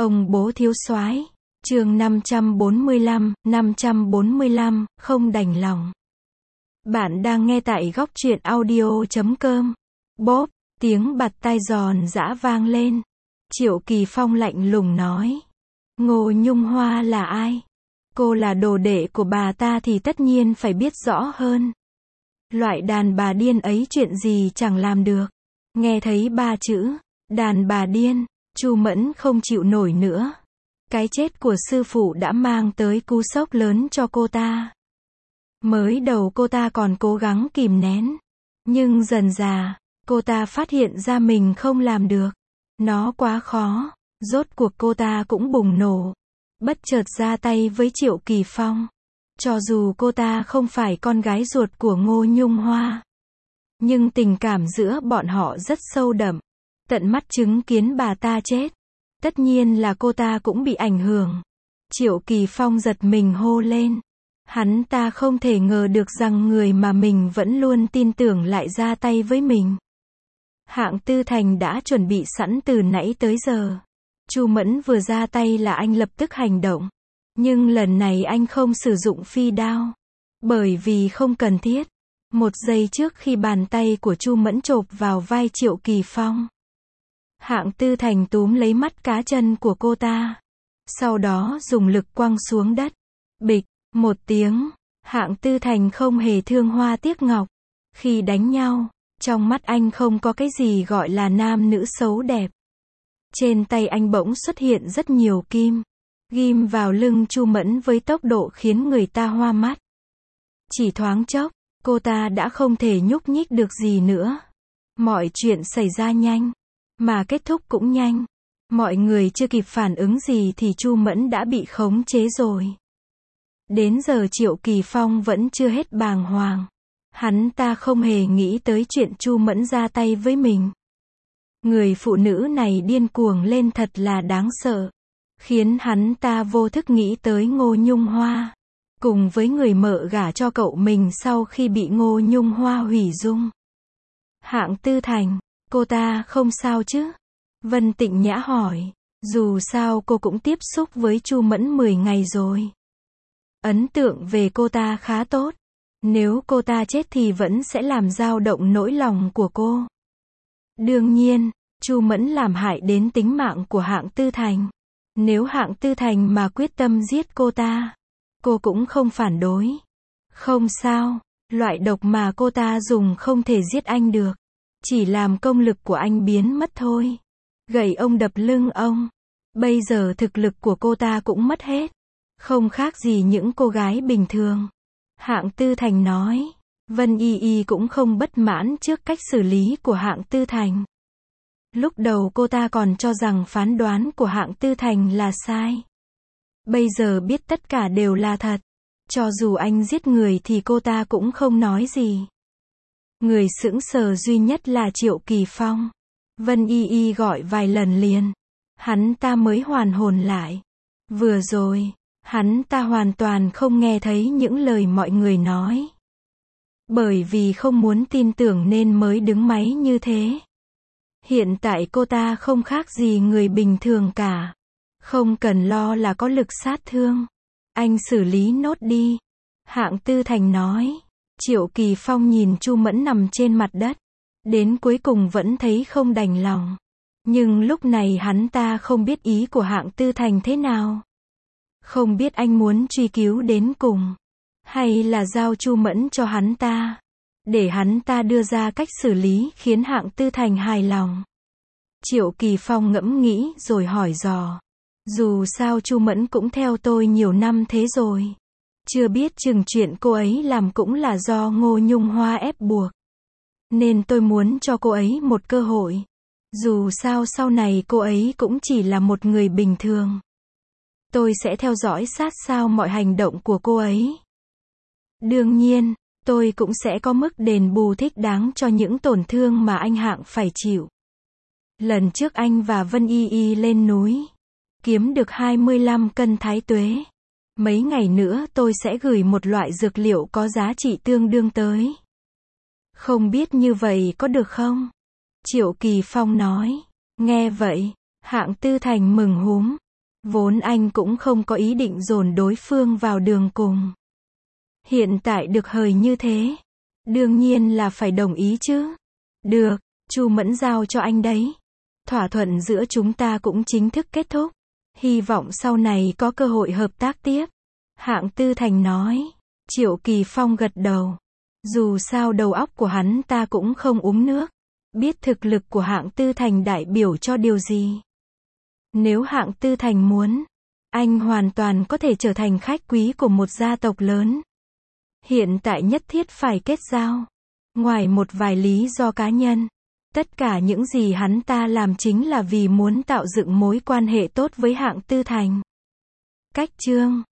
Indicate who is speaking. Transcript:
Speaker 1: Ông bố thiếu soái. Chương 545, không đành lòng. Bạn đang nghe tại góc truyện audio.com. Bốp, tiếng bạt tai giòn giã vang lên. Triệu Kỳ Phong lạnh lùng nói. Ngô Nhung Hoa là ai? Cô là đồ đệ của bà ta thì tất nhiên phải biết rõ hơn. Loại đàn bà điên ấy chuyện gì chẳng làm được. Nghe thấy ba chữ, đàn bà điên, Chu Mẫn không chịu nổi nữa. Cái chết của sư phụ đã mang tới cú sốc lớn cho cô ta. Mới đầu cô ta còn cố gắng kìm nén. Nhưng dần dà, cô ta phát hiện ra mình không làm được. Nó quá khó. Rốt cuộc cô ta cũng bùng nổ. Bất chợt ra tay với Triệu Kỳ Phong. Cho dù cô ta không phải con gái ruột của Ngô Nhung Hoa. Nhưng tình cảm giữa bọn họ rất sâu đậm. Tận mắt chứng kiến bà ta chết. Tất nhiên là cô ta cũng bị ảnh hưởng. Triệu Kỳ Phong giật mình hô lên. Hắn ta không thể ngờ được rằng người mà mình vẫn luôn tin tưởng lại ra tay với mình. Hạng Tư Thành đã chuẩn bị sẵn từ nãy tới giờ. Chu Mẫn vừa ra tay là anh lập tức hành động. Nhưng lần này anh không sử dụng phi đao. Bởi vì không cần thiết. Một giây trước khi bàn tay của Chu Mẫn chộp vào vai Triệu Kỳ Phong. Hạng Tư Thành túm lấy mắt cá chân của cô ta. Sau đó dùng lực quăng xuống đất. Bịch, một tiếng. Hạng Tư Thành không hề thương hoa tiếc ngọc. Khi đánh nhau, trong mắt anh không có cái gì gọi là nam nữ xấu đẹp. Trên tay anh bỗng xuất hiện rất nhiều kim. Ghim vào lưng Chu Mẫn với tốc độ khiến người ta hoa mắt. Chỉ thoáng chốc, cô ta đã không thể nhúc nhích được gì nữa. Mọi chuyện xảy ra nhanh. Mà kết thúc cũng nhanh. Mọi người chưa kịp phản ứng gì thì Chu Mẫn đã bị khống chế rồi. Đến giờ Triệu Kỳ Phong vẫn chưa hết bàng hoàng. Hắn ta không hề nghĩ tới chuyện Chu Mẫn ra tay với mình. Người phụ nữ này điên cuồng lên thật là đáng sợ. Khiến hắn ta vô thức nghĩ tới Ngô Nhung Hoa. Cùng với người mợ gả cho cậu mình sau khi bị Ngô Nhung Hoa hủy dung. Hạng Tư Thành, cô ta không sao chứ? Vân Tịnh Nhã hỏi. Dù sao cô cũng tiếp xúc với Chu Mẫn 10 ngày rồi. Ấn tượng về cô ta khá tốt. Nếu cô ta chết thì vẫn sẽ làm dao động nỗi lòng của cô. Đương nhiên, Chu Mẫn làm hại đến tính mạng của Hạng Tư Thành. Nếu Hạng Tư Thành mà quyết tâm giết cô ta, cô cũng không phản đối. Không sao, loại độc mà cô ta dùng không thể giết anh được. Chỉ làm công lực của anh biến mất thôi. Gậy ông đập lưng ông. Bây giờ thực lực của cô ta cũng mất hết. Không khác gì những cô gái bình thường. Hạng Tư Thành nói. Vân Y Y cũng không bất mãn trước cách xử lý của Hạng Tư Thành. Lúc đầu cô ta còn cho rằng phán đoán của Hạng Tư Thành là sai. Bây giờ biết tất cả đều là thật. Cho dù anh giết người thì cô ta cũng không nói gì. Người sững sờ duy nhất là Triệu Kỳ Phong. Vân Y Y gọi vài lần liền. Hắn ta mới hoàn hồn lại. Vừa rồi, hắn ta hoàn toàn không nghe thấy những lời mọi người nói. Bởi vì không muốn tin tưởng nên mới đứng máy như thế. Hiện tại cô ta không khác gì người bình thường cả. Không cần lo là có lực sát thương. Anh xử lý nốt đi. Hạng Tư Thành nói. Triệu Kỳ Phong nhìn Chu Mẫn nằm trên mặt đất. Đến cuối cùng vẫn thấy không đành lòng. Nhưng lúc này hắn ta không biết ý của Hạng Tư Thành thế nào. Không biết anh muốn truy cứu đến cùng. Hay là giao Chu Mẫn cho hắn ta. Để hắn ta đưa ra cách xử lý khiến Hạng Tư Thành hài lòng. Triệu Kỳ Phong ngẫm nghĩ rồi hỏi dò. Dù sao Chu Mẫn cũng theo tôi nhiều năm thế rồi. Chưa biết chừng chuyện cô ấy làm cũng là do Ngô Nhung Hoa ép buộc. Nên tôi muốn cho cô ấy một cơ hội. Dù sao sau này cô ấy cũng chỉ là một người bình thường. Tôi sẽ theo dõi sát sao mọi hành động của cô ấy. Đương nhiên, tôi cũng sẽ có mức đền bù thích đáng cho những tổn thương mà anh Hạng phải chịu. Lần trước anh và Vân Y Y lên núi, kiếm được 25 cân thái tuế. Mấy ngày nữa tôi sẽ gửi một loại dược liệu có giá trị tương đương tới. Không biết như vậy có được không? Triệu Kỳ Phong nói. Nghe vậy, Hạng Tư Thành mừng húm. Vốn anh cũng không có ý định dồn đối phương vào đường cùng. Hiện tại được hời như thế, đương nhiên là phải đồng ý chứ. Được, Chu Mẫn giao cho anh đấy. Thỏa thuận giữa chúng ta cũng chính thức kết thúc. Hy vọng sau này có cơ hội hợp tác tiếp. Hạng Tư Thành nói. Triệu Kỳ Phong gật đầu. Dù sao đầu óc của hắn ta cũng không uống nước. Biết thực lực của Hạng Tư Thành đại biểu cho điều gì. Nếu Hạng Tư Thành muốn, anh hoàn toàn có thể trở thành khách quý của một gia tộc lớn. Hiện tại nhất thiết phải kết giao. Ngoài một vài lý do cá nhân, tất cả những gì hắn ta làm chính là vì muốn tạo dựng mối quan hệ tốt với Hạng Tư Thành. Cách chương